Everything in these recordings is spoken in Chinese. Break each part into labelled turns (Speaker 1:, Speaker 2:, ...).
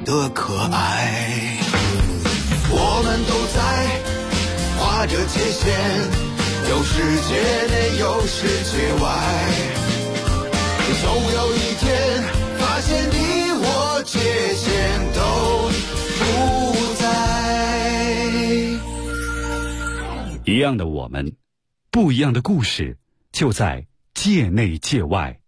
Speaker 1: 的可爱。我们都在划着界限，有世界内有世界外，总有一天发现你我界限都不在。
Speaker 2: 一样的我们，不一样的故事，就在界内界外。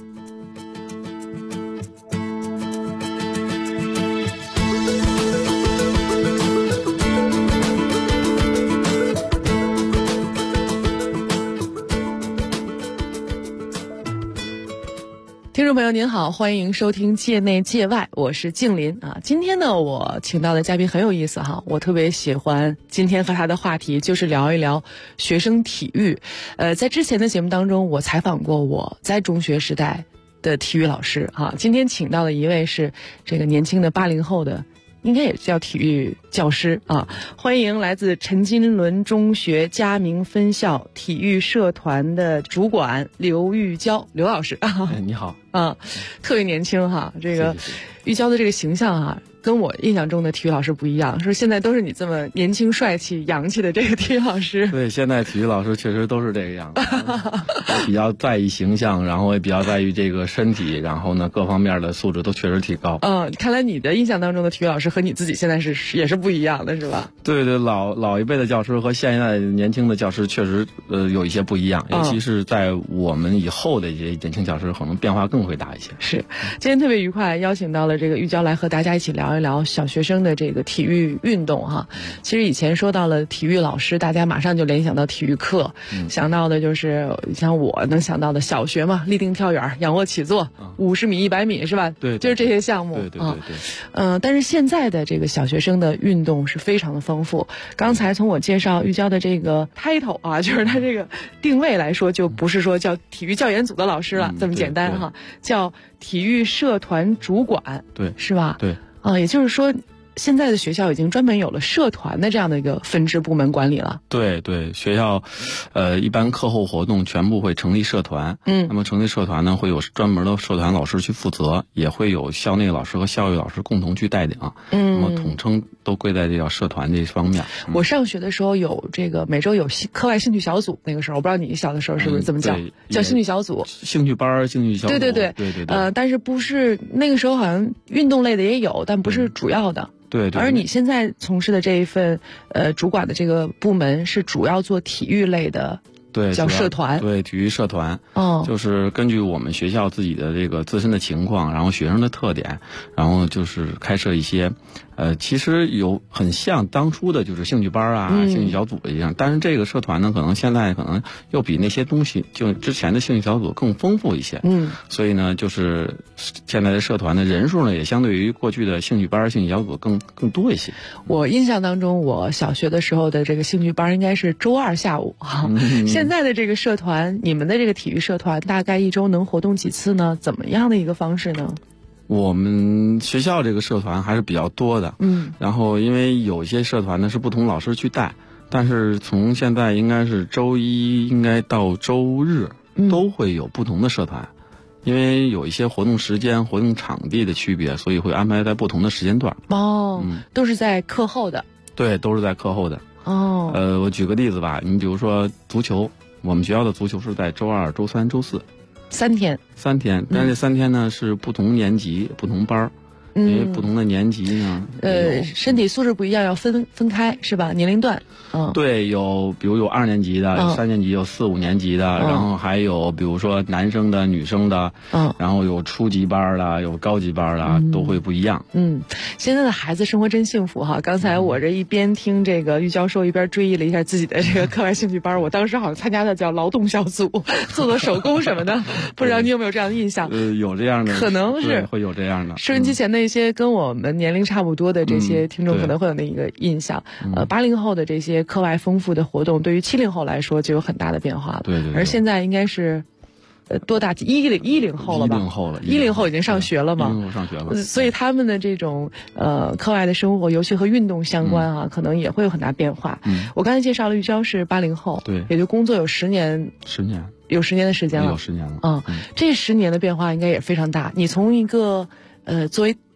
Speaker 3: 听众朋友您好，欢迎收听界内界外，我是静林啊。今天呢，我请到的嘉宾很有意思哈，我特别喜欢今天和他的话题就是聊一聊学生体育。在之前的节目当中，我采访过我在中学时代的体育老师啊。今天请到的一位是这个年轻的80后的，应该也叫体育教师啊。欢迎来自陈金伦中学嘉明分校体育社团的主管刘玉娇刘老师啊。
Speaker 4: 你好
Speaker 3: 啊，特别年轻哈，这个玉娇的这个形象哈，跟我印象中的体育老师不一样，说现在都是你这么年轻帅气洋气的这个体育老师。
Speaker 4: 对，现在体育老师确实都是这个样子，比较在意形象，然后也比较在意这个身体，然后呢各方面的素质都确实提高。
Speaker 3: 看来你的印象当中的体育老师和你自己现在也是不一样的，是吧？
Speaker 4: 对对，老一辈的教师和现在年轻的教师确实有一些不一样，尤其是在我们以后的一些年轻教师，可能变化更会大一些。
Speaker 3: 是，今天特别愉快，邀请到了这个玉娇来和大家一起聊一聊小学生的这个体育运动哈。其实以前说到了体育老师，大家马上就联想到体育课，想到的就是像我能想到的小学嘛，立定跳远、仰卧起坐、50米、100米是吧？
Speaker 4: 对，
Speaker 3: 就是这些项目。
Speaker 4: 对。
Speaker 3: 但是现在的这个小学生的运动是非常的丰富。刚才从我介绍玉娇的这个 title 啊，就是他这个定位来说，就不是说叫体育教研组的老师了，这么简单哈，叫体育社团主管，
Speaker 4: 对，
Speaker 3: 是吧？
Speaker 4: 对，
Speaker 3: 也就是说，现在的学校已经专门有了社团的这样的一个分支部门管理了。
Speaker 4: 对，学校，一般课后活动全部会成立社团。那么成立社团呢，会有专门的社团老师去负责，也会有校内老师和校外老师共同去带领。那么统称都归在这叫社团这方面。
Speaker 3: 我上学的时候有这个每周有课外兴趣小组，那个时候我不知道你小的时候是不是这么叫，叫兴趣小组、
Speaker 4: 兴趣班、兴趣小组。
Speaker 3: 对。但是不是那个时候好像运动类的也有，但不是主要的。
Speaker 4: 对。
Speaker 3: 而你现在从事的这一份主管的这个部门是主要做体育类的。
Speaker 4: 对，
Speaker 3: 叫社团。
Speaker 4: 对，体育社团。就是根据我们学校自己的这个自身的情况，然后学生的特点，然后就是开设一些其实有很像当初的就是兴趣班啊、兴趣小组一样，但是这个社团呢，可能现在可能又比那些东西就之前的兴趣小组更丰富一些。所以呢，就是现在的社团的人数呢，也相对于过去的兴趣班、兴趣小组更多一些。
Speaker 3: 我印象当中，我小学的时候的这个兴趣班应该是周2下午哈。现在的这个社团，你们的这个体育社团大概一周能活动几次呢？怎么样的一个方式呢？
Speaker 4: 我们学校这个社团还是比较多的。然后因为有些社团呢是不同老师去带，但是从现在应该是周一应该到周日都会有不同的社团。因为有一些活动时间、活动场地的区别，所以会安排在不同的时间段。
Speaker 3: 都是在课后的。
Speaker 4: 对，都是在课后的。我举个例子吧，你比如说足球，我们学校的足球是在周2、周3、周4
Speaker 3: 3天，
Speaker 4: 但是这3天呢是不同年级、不同班儿。因为不同的年级呢，
Speaker 3: 身体素质不一样，要分开是吧？年龄段。
Speaker 4: 对，比如有2年级的，有3年级，有4、5年级的，然后还有比如说男生的、女生的，然后有初级班的，有高级班的，都会不一样。
Speaker 3: 现在的孩子生活真幸福哈！刚才我这一边听这个玉教授，一边追忆了一下自己的这个课外兴趣班，我当时好像参加的叫劳动小组，做手工什么的，不知道你有没有这样的印象？
Speaker 4: 有这样的，
Speaker 3: 可能是
Speaker 4: 会有这样的。
Speaker 3: 收音机前的一些跟我们年龄差不多的这些听众可能会有那一个印象。80后的这些课外丰富的活动，对于70后来说就有很大的变化了。
Speaker 4: 对。
Speaker 3: 而现在应该是多大？10后了吧？10后已经上学了嘛？10
Speaker 4: 后上学了。
Speaker 3: 所以他们的这种课外的生活，尤其和运动相关啊，可能也会有很大变化。我刚才介绍了玉娇是80后，
Speaker 4: 对，
Speaker 3: 也就工作有10年，有10年的时间了，
Speaker 4: 有10年了。
Speaker 3: 这10年的变化应该也非常大。你从一个作为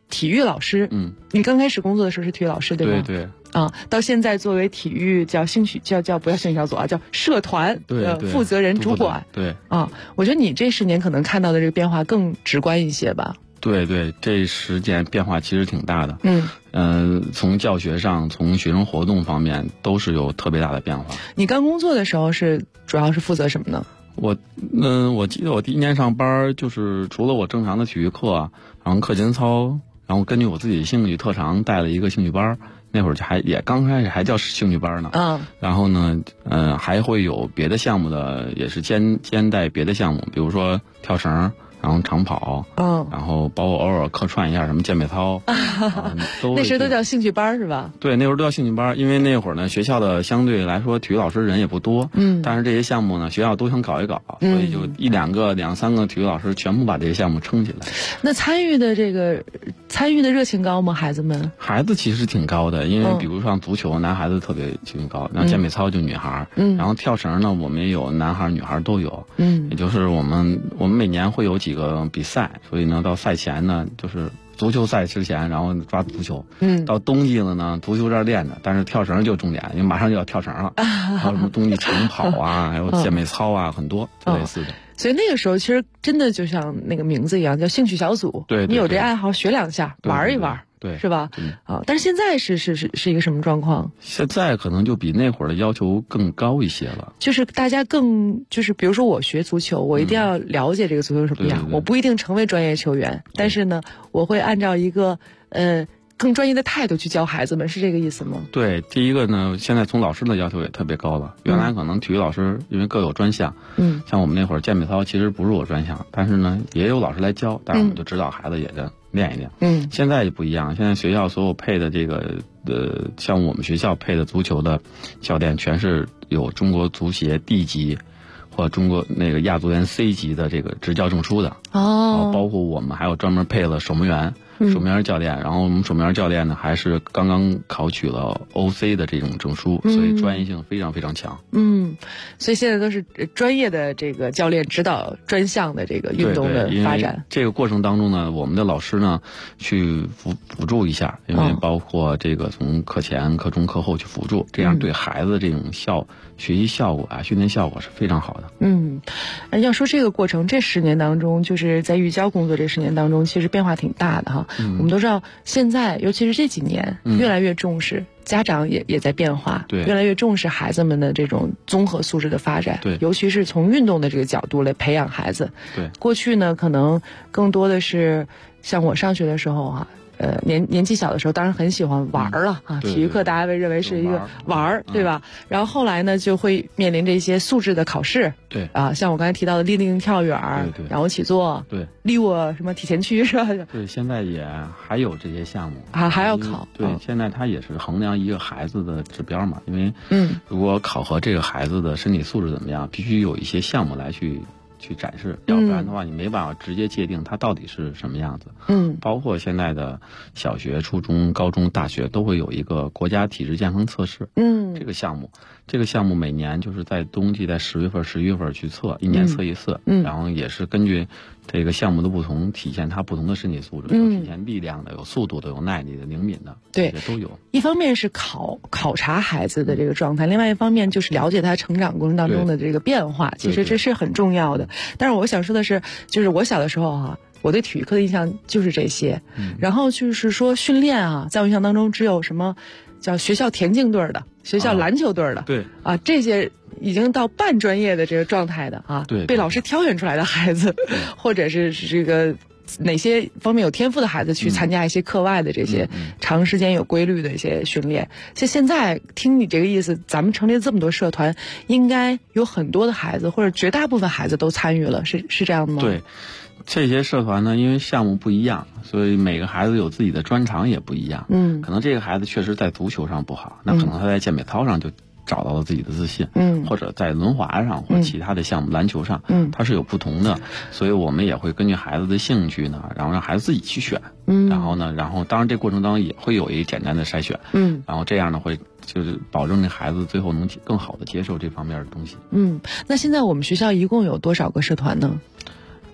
Speaker 3: 体育老师。你刚开始工作的时候是体育老师对吧？
Speaker 4: 对对。
Speaker 3: 到现在作为体育叫兴趣叫不要兴趣小组叫社团负责人主管。
Speaker 4: 对
Speaker 3: 我觉得你这10年可能看到的这个变化更直观一些吧。
Speaker 4: 对对，这10年变化其实挺大的。从教学上，从学生活动方面都是有特别大的变化。
Speaker 3: 你刚工作的时候主要是负责什么呢？
Speaker 4: 我记得我第1年上班，就是除了我正常的体育课，然后课间操，然后根据我自己的兴趣特长带了一个兴趣班。那会儿也刚开始还叫兴趣班呢。然后呢，还会有别的项目的，也是兼带别的项目，比如说跳绳，然后长跑，然后包括偶尔客串一下什么健美操，
Speaker 3: 那时候都叫兴趣班是吧？
Speaker 4: 对，那时候都叫兴趣班，因为那会儿呢，学校的相对来说体育老师人也不多，但是这些项目呢，学校都想搞一搞，所以就1、2个、2、3个体育老师全部把这些项目撑起来。
Speaker 3: 那参与的热情高吗？孩子们？
Speaker 4: 孩子其实挺高的，因为比如像足球，男孩子特别情绪高，然后健美操就女孩，然后跳绳呢，我们也有男孩女孩都有，也就是我们每年会有几个比赛，所以呢，到赛前呢，就是足球赛之前，然后抓足球。到冬季了呢，足球这儿练着，但是跳绳就重点，因为马上就要跳绳了。还有什么冬季长跑还有健美操很多类似的。
Speaker 3: 所以那个时候其实真的就像那个名字一样，叫兴趣小组。
Speaker 4: 对，
Speaker 3: 你有这爱好，学2下，玩一玩。
Speaker 4: 对，
Speaker 3: 是吧？但是现在是一个什么状况？
Speaker 4: 现在可能就比那会儿的要求更高一些了。
Speaker 3: 就是大家就是比如说我学足球，我一定要了解这个足球什么样。我不一定成为专业球员，但是呢，我会按照一个更专业的态度去教孩子们，是这个意思吗？
Speaker 4: 对，第一个呢，现在从老师的要求也特别高了。原来可能体育老师因为各有专项，像我们那会儿健美操其实不是我专项，但是呢也有老师来教，但是我们就指导孩子也是练一练。现在也不一样，现在学校所有配的这个像我们学校配的足球的教练，全是有中国足协 D 级或中国那个亚足联 C 级的这个执教证书的。包括我们还有专门配了守门员教练，然后我们守门员教练呢还是刚刚考取了 OC 的这种证书，所以专业性非常非常强。
Speaker 3: 所以现在都是专业的这个教练指导专项的这个运动的发展。
Speaker 4: 这个过程当中呢，我们的老师呢去辅助一下，因为包括这个从课前、课中、课后去辅助，这样对孩子这种学习效果训练效果是非常好的。
Speaker 3: 要说这个过程，这10年当中，就是在育教工作这10年当中，其实变化挺大的哈。我们都知道，现在尤其是这几年，越来越重视，家长也在变化，
Speaker 4: 对，
Speaker 3: 越来越重视孩子们的这种综合素质的发展，
Speaker 4: 对，
Speaker 3: 尤其是从运动的这个角度来培养孩子。
Speaker 4: 对，
Speaker 3: 过去呢，可能更多的是像我上学的时候年纪小的时候，当然很喜欢玩了体育课大家被认为是一个玩，对吧？然后后来呢，就会面临着一些素质的考试，
Speaker 4: 对
Speaker 3: 像我刚才提到的立定跳远，仰卧起坐，
Speaker 4: 对，
Speaker 3: 立卧什么体前屈是吧？
Speaker 4: 对，现在也还有这些项目
Speaker 3: 还要考。
Speaker 4: 对，现在它也是衡量一个孩子的指标嘛，因为如果考核这个孩子的身体素质怎么样，必须有一些项目来去展示，要不然的话你没办法直接界定它到底是什么样子。包括现在的小学、初中、高中、大学都会有一个国家体质健康测试。这个项目每年就是在冬季在10月份、11月份去测，1年测一次。然后也是根据这个项目的不同，体现它不同的身体素质，有体现力量的，有速度的，有耐力的、灵敏的，
Speaker 3: 对，
Speaker 4: 这些都有。
Speaker 3: 一方面是考察孩子的这个状态，另外一方面就是了解他成长过程当中的这个变化，其实这是很重要的。但是我想说的是，就是我小的时候我对体育课的印象就是这些。然后就是说训练在我印象当中只有什么叫学校田径队的、学校篮球队的，
Speaker 4: 对
Speaker 3: 这些已经到半专业的这个状态的
Speaker 4: 对，
Speaker 3: 被老师挑选出来的孩子，或者是这个哪些方面有天赋的孩子去参加一些课外的这些长时间有规律的一些训练。现在听你这个意思，咱们成立了这么多社团，应该有很多的孩子或者绝大部分孩子都参与了，是这样吗？
Speaker 4: 对，这些社团呢，因为项目不一样，所以每个孩子有自己的专长也不一样。可能这个孩子确实在足球上不好，那可能他在健美操上就找到了自己的自信，或者在轮滑上或其他的项目，篮球上，它是有不同的，所以我们也会根据孩子的兴趣呢，然后让孩子自己去选，然后当然这过程当中也会有一简单的筛选，然后这样呢会就是保证这孩子最后能更好的接受这方面的东西。
Speaker 3: 那现在我们学校一共有多少个社团呢？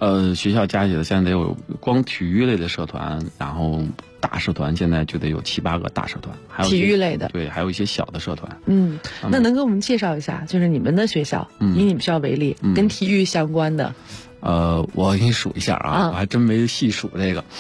Speaker 4: 学校加起来现在得有光体育类的社团，然后大社团现在就得有7、8个大社团，还有
Speaker 3: 体育类的，
Speaker 4: 对，还有一些小的社团。
Speaker 3: 那能给我们介绍一下，就是你们的学校，以你们学校为例，跟体育相关的。
Speaker 4: 我给你数一下啊，我还真没细数这个。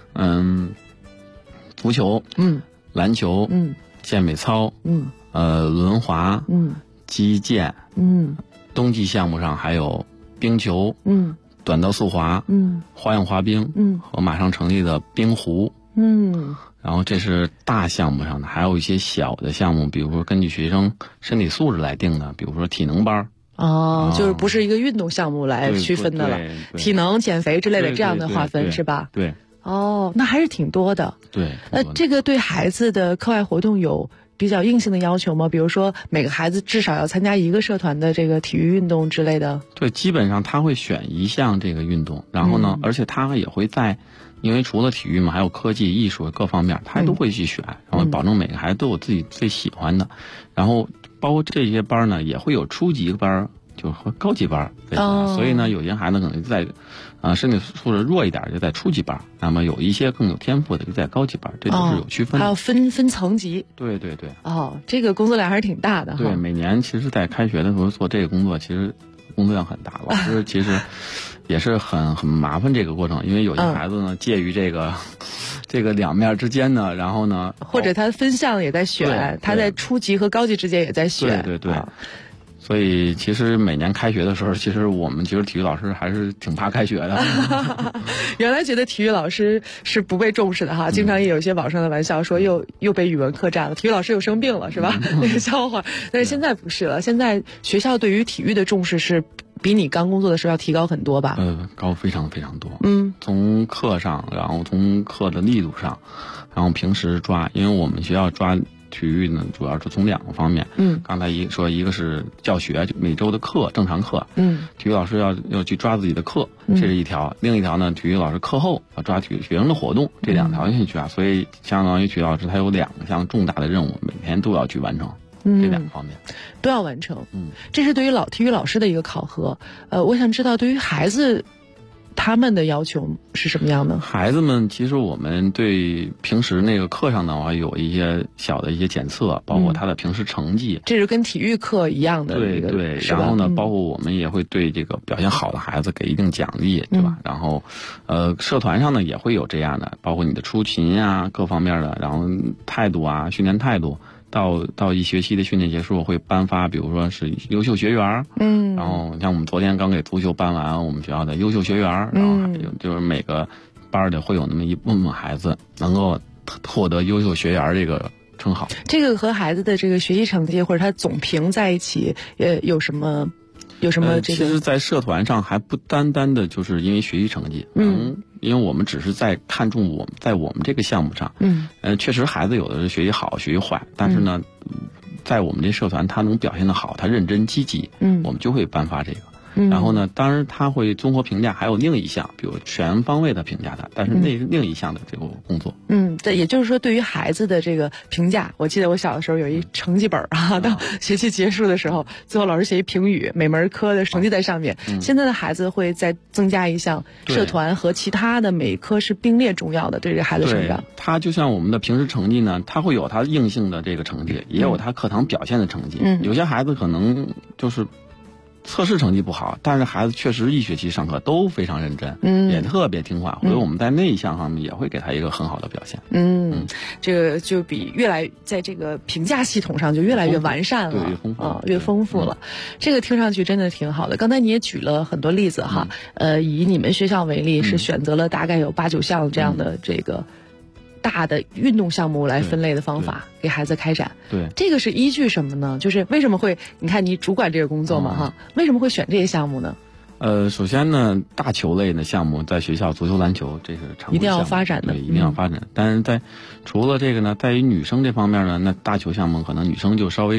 Speaker 4: 足球，篮球，健美操，轮滑，击剑，冬季项目上还有冰球，短道速滑，花样滑冰，和马上成立的冰壶，然后这是大项目上的，还有一些小的项目，比如说根据学生身体素质来定的，比如说体能班。
Speaker 3: 就是不是一个运动项目来区分的了，体能、减肥之类的这样的划分是吧？
Speaker 4: 对。
Speaker 3: 那还是挺多的。
Speaker 4: 对。
Speaker 3: 这个对孩子的课外活动有比较硬性的要求吗？比如说每个孩子至少要参加一个社团的这个体育运动之类的？
Speaker 4: 对，基本上他会选一项这个运动，然后呢，而且他也会在，因为除了体育嘛，还有科技、艺术各方面，他都会去选，然后保证每个孩子都有自己最喜欢的，然后包括这些班呢，也会有初级班，就是和高级班，所以呢，有些孩子可能在身体素质弱一点就在初级班，那么有一些更有天赋的就在高级班，这都是有区分的。
Speaker 3: 还有分层级。
Speaker 4: 对。
Speaker 3: 这个工作量还是挺大的。
Speaker 4: 对，每年其实在开学的时候做这个工作，其实工作量很大，老师其实也是很麻烦这个过程，因为有些孩子呢介于这个两面之间呢，然后呢，
Speaker 3: 或者他分项也在选，他在初级和高级之间也在选。
Speaker 4: 对。所以其实每年开学的时候，其实我们体育老师还是挺怕开学的。
Speaker 3: 原来觉得体育老师是不被重视的哈，经常也有一些网上的玩笑说又被语文课占了，体育老师又生病了是吧？那个笑话。但是现在不是了，现在学校对于体育的重视是比你刚工作的时候要提高很多吧？
Speaker 4: 高非常非常多。从课上，然后从课的力度上，然后平时抓，因为我们学校抓体育呢，主要是从2个方面。刚才一个是教学，就每周的课，正常课。体育老师要去抓自己的课，这是一条。另一条呢，体育老师课后要抓学生的活动，这2条去抓。所以相当于体育老师他有2项重大的任务，每天都要去完成。这2个方面
Speaker 3: 都要完成。这是对于体育老师的一个考核。我想知道对于孩子，他们的要求是什么样的？
Speaker 4: 孩子们其实我们对平时那个课上的话有一些小的一些检测，包括他的平时成绩。
Speaker 3: 这是跟体育课一样的。
Speaker 4: 对。然后呢，包括我们也会对这个表现好的孩子给一定奖励，对吧？然后社团上呢也会有这样的，包括你的出勤啊各方面的，然后态度啊，训练态度。到一学期的训练结束，会颁发，比如说是优秀学员，然后像我们昨天刚给足球颁完我们学校的优秀学员，然后还有就是每个班里会有那么一部分孩子能够获得优秀学员这个称号。
Speaker 3: 这个和孩子的这个学习成绩或者他总评在一起，有什么这个？
Speaker 4: 其实，在社团上还不单单的就是因为学习成绩，因为我们只是在看重在我们这个项目上，确实孩子有的是学习好，学习坏，但是呢，在我们这社团他能表现得好，他认真积极，我们就会颁发这个。然后呢，当然他会综合评价，还有另一项，比如全方位的评价他，但是那是另一项的这个工作。
Speaker 3: 对，也就是说，对于孩子的这个评价，我记得我小的时候有一成绩本到学期结束的时候，最后老师写一评语，每门科的成绩在上面。现在的孩子会再增加一项社团和其他的每科是并列重要的，对这孩子成长。
Speaker 4: 他就像我们的平时成绩呢，他会有他硬性的这个成绩，也有他课堂表现的成绩。有些孩子可能就是测试成绩不好，但是孩子确实一学期上课都非常认真，也特别听话，所以我们在那一项上面也会给他一个很好的表现。
Speaker 3: 这个就比在这个评价系统上就越来越完善了，越丰富了。这个听上去真的挺好的。刚才你也举了很多例子哈，以你们学校为例，是选择了大概有8、9项这样的这个大的运动项目来分类的方法给孩子开展。
Speaker 4: 对，
Speaker 3: 这个是依据什么呢？就是为什么会，你看你主管这个工作嘛为什么会选这些项目呢？
Speaker 4: 首先呢，大球类的项目在学校足球、篮球这是常规项目，
Speaker 3: 一定要发展的，
Speaker 4: 对，一定要发展。但是除了这个呢，在于女生这方面呢，那大球项目可能女生就稍微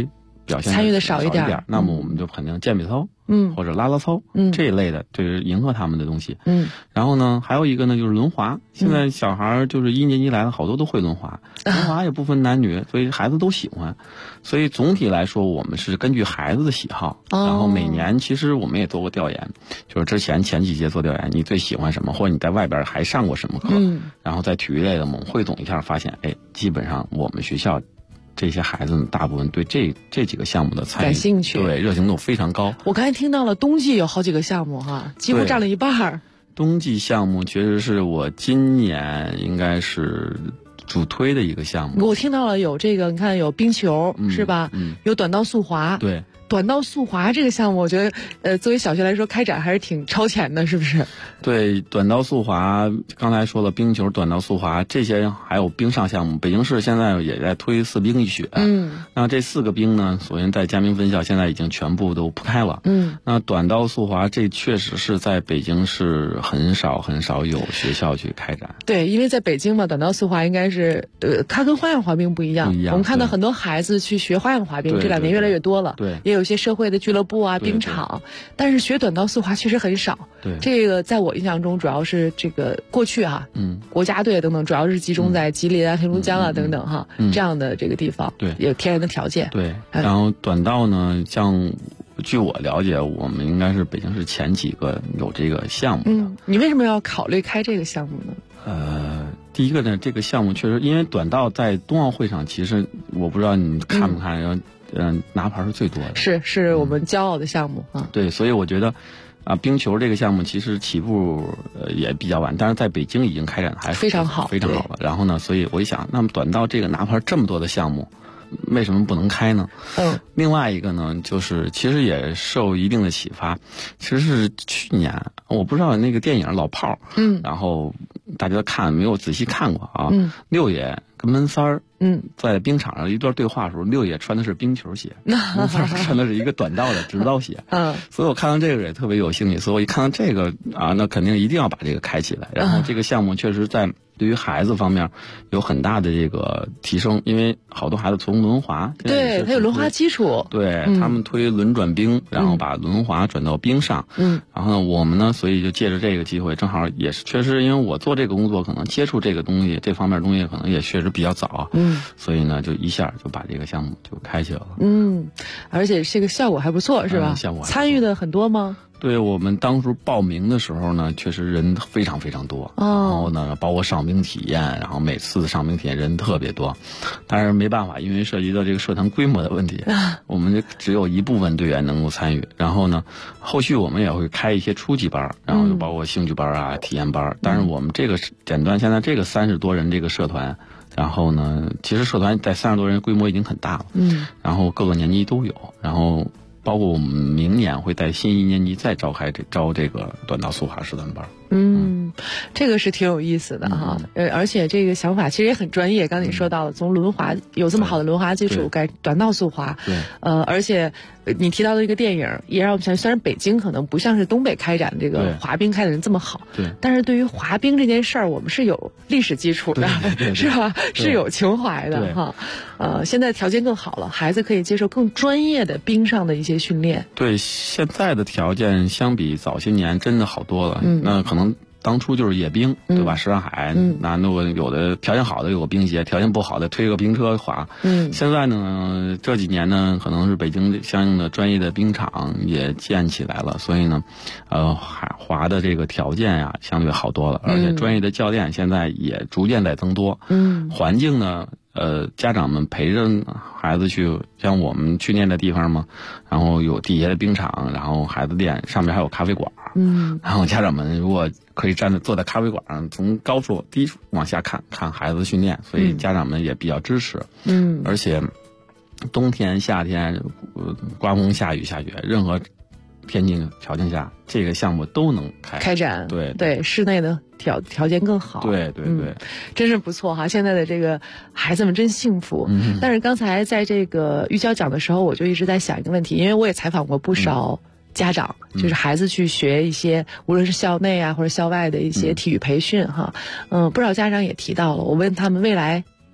Speaker 4: 表现
Speaker 3: 参与的少一
Speaker 4: 点，那么我们就肯定健美操，或者拉拉操，这一类的，就是迎合他们的东西。然后呢，还有一个呢就是轮滑，现在小孩就是1年级来了，好多都会轮滑，轮滑也不分男女，所以孩子都喜欢。所以总体来说，我们是根据孩子的喜好，然后每年其实我们也做过调研，就是之前几届做调研，你最喜欢什么，或者你在外边还上过什么课，然后在体育类的我们汇总一下，发现基本上我们学校这些孩子大部分对这几个项目的参与
Speaker 3: 感兴趣，
Speaker 4: 对，热情度非常高。
Speaker 3: 我刚才听到了冬季有好几个项目哈，几乎占了一半。
Speaker 4: 冬季项目确实是我今年应该是主推的一个项目。
Speaker 3: 我听到了有这个，你看有冰球，是吧？有短道速滑。
Speaker 4: 对。
Speaker 3: 短道速滑这个项目，我觉得，作为小学来说，开展还是挺超前的，是不是？
Speaker 4: 对，短道速滑，刚才说了冰球、短道速滑这些，还有冰上项目。北京市现在也在推4冰1雪。那这4个冰呢，首先在嘉明分校现在已经全部都铺开了。那短道速滑这确实是在北京市很少有学校去开展。
Speaker 3: 对，因为在北京嘛，短道速滑应该是，它跟花样滑冰不一样。我们看到很多孩子去学花样滑冰，这2年越来越多了。
Speaker 4: 对，
Speaker 3: 也有一些社会的俱乐部啊、冰场，但是学短道速滑确实很少。
Speaker 4: 对，
Speaker 3: 这个在我印象中，主要是这个过去哈，国家队等等，主要是集中在吉林啊、黑龙江啊等等哈这样的这个地方，
Speaker 4: 对，
Speaker 3: 有天然的条件。
Speaker 4: 对，然后短道呢，像据我了解，我们应该是北京市前几个有这个项目的。
Speaker 3: 你为什么要考虑开这个项目呢？
Speaker 4: 第一个呢，这个项目确实，因为短道在冬奥会上，其实我不知道你看不看，拿牌是最多的，
Speaker 3: 是我们骄傲的项目啊。
Speaker 4: 对，所以我觉得，冰球这个项目其实起步也比较晚，但是在北京已经开展的还是
Speaker 3: 非常好
Speaker 4: 了。然后呢，所以我一想，那么短道这个拿牌这么多的项目，为什么不能开呢？另外一个呢，就是其实也受一定的启发，其实是去年我不知道那个电影《老炮》，然后大家看没有仔细看过啊？六爷跟闷三儿，在冰场上一段对话的时候，六爷穿的是冰球鞋，闷三儿穿的是一个短道的直道鞋，所以我看到这个也特别有兴趣，所以我一看到这个那肯定一定要把这个开起来。然后这个项目确实在对于孩子方面有很大的这个提升，因为好多孩子从轮滑，
Speaker 3: 对，他有轮滑基础，
Speaker 4: 对，他们推轮转冰，然后把轮滑转到冰上，然后呢，我们呢，所以就借着这个机会，正好也是确实，因为我做这个工作，可能接触这个东西，这方面东西可能也确实比较早，所以呢，就一下就把这个项目就开起来了，
Speaker 3: 而且这个效果还不错，是吧？
Speaker 4: 效果
Speaker 3: 参与的很多吗？
Speaker 4: 对，我们当初报名的时候呢，确实人非常非常多，然后呢，包括上冰体验，然后每次上冰体验人特别多，但是没办法，因为涉及到这个社团规模的问题，我们就只有一部分队员能够参与。然后呢，后续我们也会开一些初级班，然后就包括兴趣班啊、体验班。但是我们这个简单，现在这个30多人这个社团，然后呢，其实社团在30多人规模已经很大了，然后各个年级都有，然后包括我们明年会在新1年级再招这个短道速滑社团班。
Speaker 3: 这个是挺有意思的哈，而且这个想法其实也很专业。刚才你说到了，从轮滑有这么好的轮滑基础，改短道速滑，而且你提到的一个电影，也让我们想，虽然北京可能不像是东北开展这个滑冰开展的这么好，但是对于滑冰这件事儿，我们是有历史基础的，是吧？是有情怀的哈。现在条件更好了，孩子可以接受更专业的冰上的一些训练。
Speaker 4: 对，现在的条件相比早些年真的好多了。那可能当初就是野冰，对吧？什刹海，那有的条件好的有个冰鞋，条件不好的推个冰车滑。现在呢，这几年呢，可能是北京相应的专业的冰场也建起来了，所以呢，滑的这个条件呀，相对好多了，而且专业的教练现在也逐渐在增多。环境呢，家长们陪着孩子去，像我们去那地方嘛，然后有底下的冰场，然后孩子练，上面还有咖啡馆。然后家长们如果可以坐在咖啡馆上，从低处往下看孩子训练，所以家长们也比较支持。而且冬天、夏天，刮风、下雨、下雪，任何天气条件下，这个项目都能开展。对，室内的条件更好。对，
Speaker 3: 真是不错哈！现在的这个孩子们真幸福。但是刚才在这个玉娇讲的时候，我就一直在想一个问题，因为我也采访过不少家长，就是孩子去学一些无论是校内啊或者校外的一些体育培训哈，不少家长也提到了，我问他们未来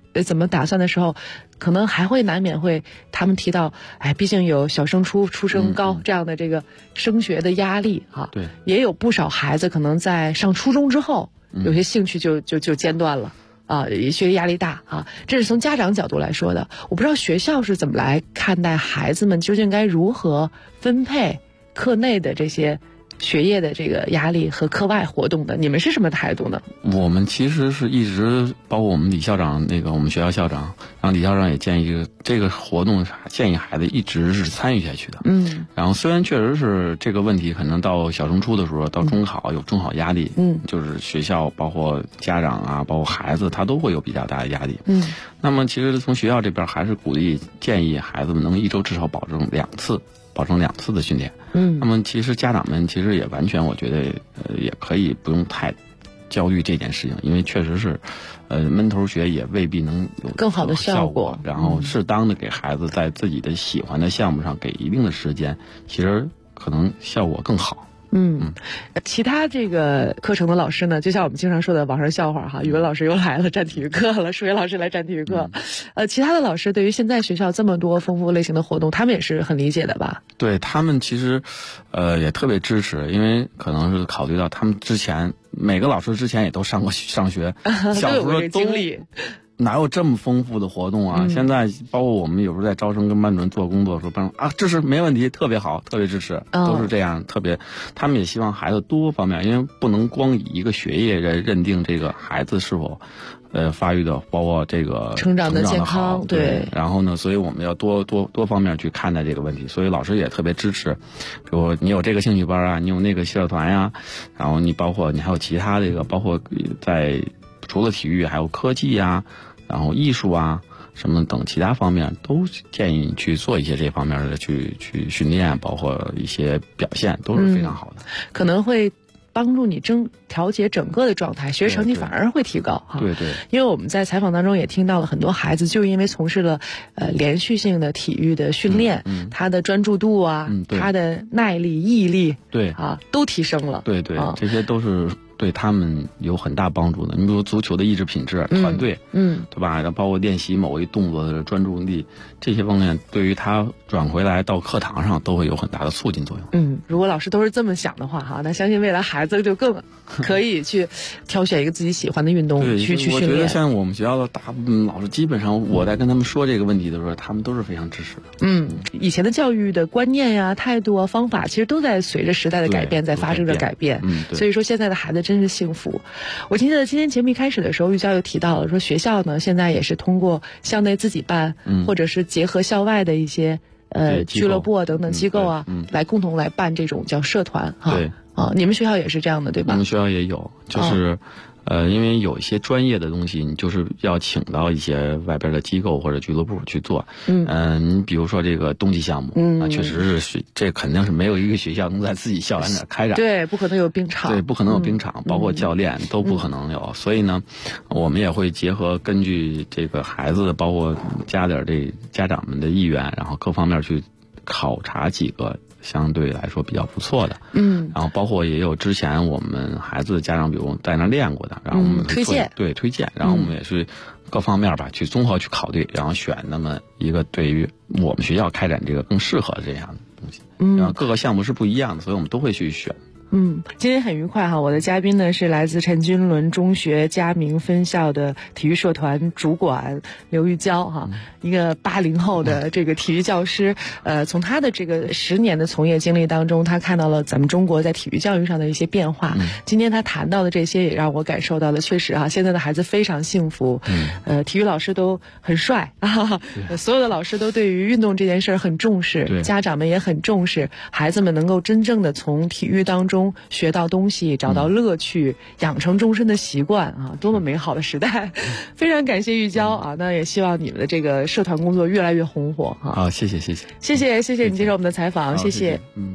Speaker 3: 怎么打算的时候，可能还会难免会他们提到，毕竟有小升初、初升高这样的这个升学的压力哈。
Speaker 4: 对，
Speaker 3: 也有不少孩子可能在上初中之后，有些兴趣就间断了。学业压力大啊，这是从家长角度来说的。我不知道学校是怎么来看待孩子们究竟该如何分配课内的这些学业的这个压力和课外活动的，你们是什么态度呢？
Speaker 4: 我们其实是一直，包括我们李校长我们学校校长，然后李校长也建议这个活动建议孩子一直是参与下去的。然后虽然确实是这个问题可能到小升初的时候，到中考有中考压力，就是学校包括家长啊，包括孩子他都会有比较大的压力。那么其实从学校这边还是鼓励建议孩子们能一周至少保证两次的训练。那么其实家长们其实也完全，我觉得也可以不用太焦虑这件事情，因为确实是闷头学也未必能有
Speaker 3: 更好的效果。
Speaker 4: 然后适当的给孩子在自己的喜欢的项目上给一定的时间，其实可能效果更好。
Speaker 3: 其他这个课程的老师呢，就像我们经常说的网上笑话哈，语文老师又来了占体育课了，数学老师来占体育课。其他的老师对于现在学校这么多丰富类型的活动，他们也是很理解的吧？对，
Speaker 4: 他们其实也特别支持，因为可能是考虑到他们之前每个老师之前也都上学，小时候
Speaker 3: 经历。
Speaker 4: 哪有这么丰富的活动啊？现在包括我们有时候在招生跟班主任做工作的时候，班主任这是没问题，特别好，特别支持，都是这样，特别。他们也希望孩子多方面，因为不能光以一个学业来认定这个孩子是否发育的，包括这个
Speaker 3: 成长的健康。
Speaker 4: 对。然后呢，所以我们要多方面去看待这个问题，所以老师也特别支持。比如你有这个兴趣班啊，你有那个社团呀，然后你包括你还有其他这个，包括在除了体育还有科技呀。然后艺术啊什么等其他方面都建议你去做一些这方面的去训练，包括一些表现都是非常好的。
Speaker 3: 可能会帮助你调节整个的状态，学习成绩反而会提高哈。
Speaker 4: 对。
Speaker 3: 因为我们在采访当中也听到了很多孩子，就因为从事了连续性的体育的训练，他的专注度啊，他的耐力、毅力，都提升了。
Speaker 4: 对，这些都是对他们有很大帮助的。你比如足球的意志品质、团队，对吧？然后包括练习某一动作的专注力，这些方面对于他转回来到课堂上都会有很大的促进作用。
Speaker 3: 如果老师都是这么想的话哈，那相信未来孩子就更可以去挑选一个自己喜欢的运动去训练。
Speaker 4: 我觉得像我们学校的大部分老师，基本上我在跟他们说这个问题的时候，他们都是非常支持的。
Speaker 3: 以前的教育的观念呀、态度啊、方法，其实都在随着时代的改变在发生着改变。所以说现在的孩子真是幸福。我记得今天节目一开始的时候，玉娇又提到了说，学校呢现在也是通过校内自己办，或者是结合校外的一些俱乐部啊等等机构啊，来共同来办这种叫社团哈。
Speaker 4: 对
Speaker 3: 你们学校也是这样的对吧？
Speaker 4: 我们学校也有，就是因为有一些专业的东西，你就是要请到一些外边的机构或者俱乐部去做。你比如说这个冬季项目，确实是这肯定是没有一个学校能在自己校园里开展。
Speaker 3: 对，不可能有冰场。
Speaker 4: 对，不可能有冰场，包括教练都不可能有。所以呢，我们也会结合根据这个孩子，包括加点这家长们的意愿，然后各方面去考察几个相对来说比较不错的，然后包括也有之前我们孩子的家长，比如在那练过的，然后我们
Speaker 3: 推荐，
Speaker 4: 然后我们也是各方面吧去综合去考虑，然后选那么一个对于我们学校开展这个更适合的这样的东西。然后各个项目是不一样的，所以我们都会去选。
Speaker 3: 今天很愉快哈，我的嘉宾呢是来自陈君伦中学嘉明分校的体育社团主管刘玉娇哈，一个80后的这个体育教师。从他的这个10年的从业经历当中，他看到了咱们中国在体育教育上的一些变化。今天他谈到的这些也让我感受到了，确实哈，现在的孩子非常幸福。体育老师都很帅啊，所有的老师都对于运动这件事很重视，家长们也很重视，孩子们能够真正的从体育当中学到东西，找到乐趣，养成终身的习惯啊！多么美好的时代！非常感谢玉娇啊，那也希望你们的这个社团工作越来越红火哈。
Speaker 4: 好，谢谢
Speaker 3: 你接受我们的采访，谢谢。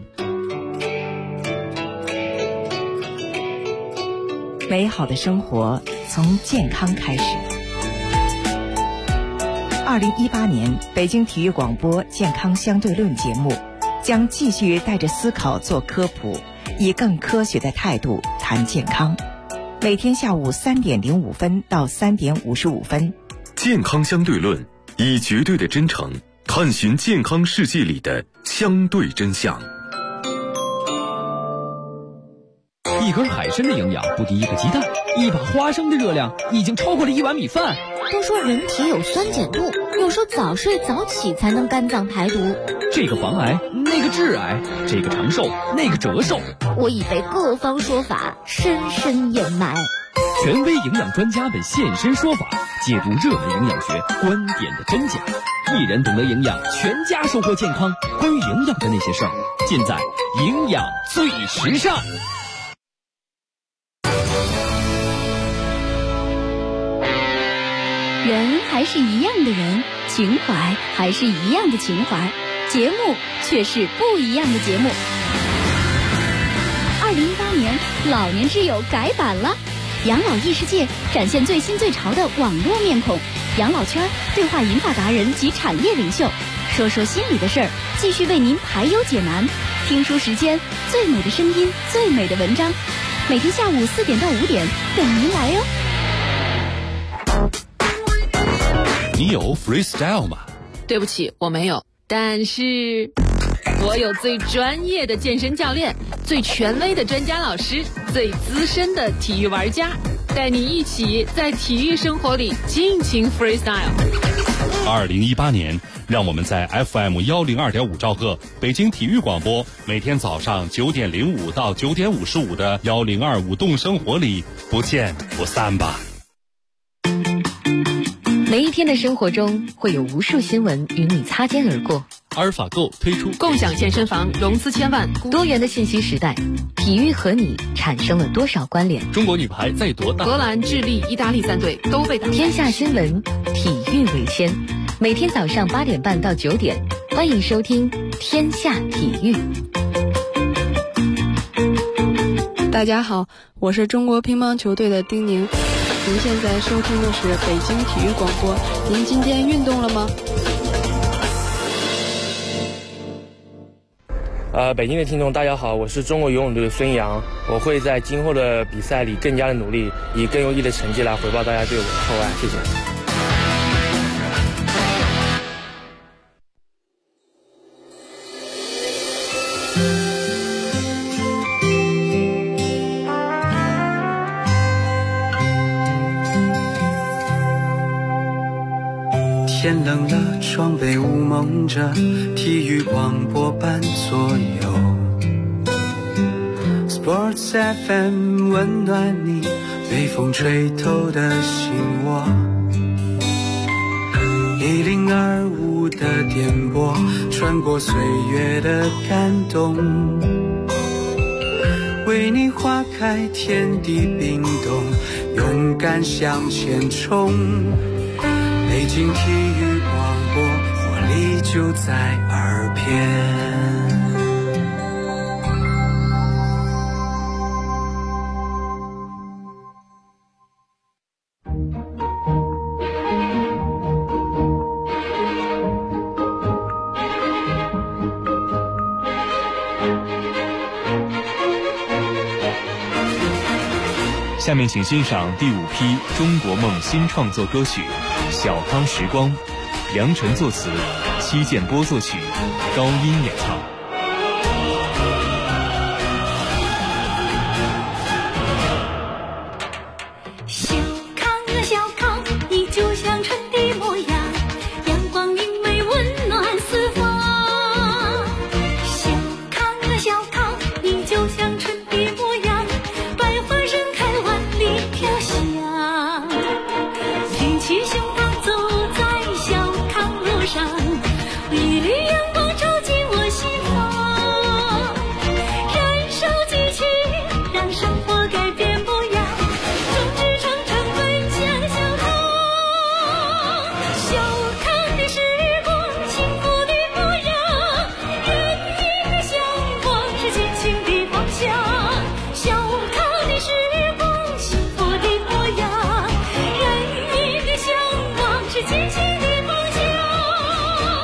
Speaker 5: 美好的生活从健康开始。2018年北京体育广播健康相对论节目将继续带着思考做科普，以更科学的态度谈健康。每天下午3点05分到3点55分，
Speaker 6: 健康相对论，以绝对的真诚探寻健康世界里的相对真相。
Speaker 7: 一根海参的营养不敌一个鸡蛋，一把花生的热量已经超过了1碗米饭。
Speaker 8: 都说人体有酸碱度，有说早睡早起才能肝脏排毒。
Speaker 7: 这个防癌，那个致癌，这个长寿，那个折寿。
Speaker 8: 我已被各方说法深深掩埋。
Speaker 7: 权威营养专家们现身说法，解读热门营养学观点的真假。一人懂得营养，全家收获健康。关于营养的那些事儿，尽在营养最时尚。
Speaker 9: 人还是一样的人，情怀还是一样的情怀，节目却是不一样的节目。2018年，老年之友改版了，养老异世界展现最新最潮的网络面孔，养老圈对话银发达人及产业领袖，说说心里的事儿，继续为您排忧解难。听书时间，最美的声音，最美的文章，每天下午4点到5点等您来哟。
Speaker 10: 你有 freestyle 吗？
Speaker 3: 对不起，我没有，但是我有最专业的健身教练，最权威的专家老师，最资深的体育玩家，带你一起在体育生活里尽情 freestyle。
Speaker 10: 2018年，让我们在 FM 102.5兆赫北京体育广播，每天早上9点05到9点55的1025舞动生活里不见不散吧。
Speaker 11: 每一天的生活中会有无数新闻与你擦肩而过。
Speaker 10: 阿尔法购推出
Speaker 3: 共享健身房融资千万，
Speaker 11: 多元的信息时代，体育和你产生了多少关联？
Speaker 10: 中国女排在多大？
Speaker 3: 荷兰、智利、意大利3队都被打。
Speaker 11: 天下新闻，体育为先。每天早上8点半到9点，欢迎收听天下体育。
Speaker 12: 大家好，我是中国乒乓球队的丁宁。您现在收听的是北京体育广播。您今天运动了吗？
Speaker 13: 北京的听众大家好，我是中国游泳队的孙杨，我会在今后的比赛里更加的努力，以更优异的成绩来回报大家对我的厚爱，谢谢。
Speaker 1: 天冷了，窗被雾蒙着，体育广播伴左右。Sports FM 温暖你，被风吹透的心窝。1025的电波，穿过岁月的感动，为你划开天地冰冻，勇敢向前冲。北京体育广播，活力就在耳边。
Speaker 14: 下面请欣赏第5批中国梦新创作歌曲《小康时光》，梁晨作词，戚建波作曲，高音演唱。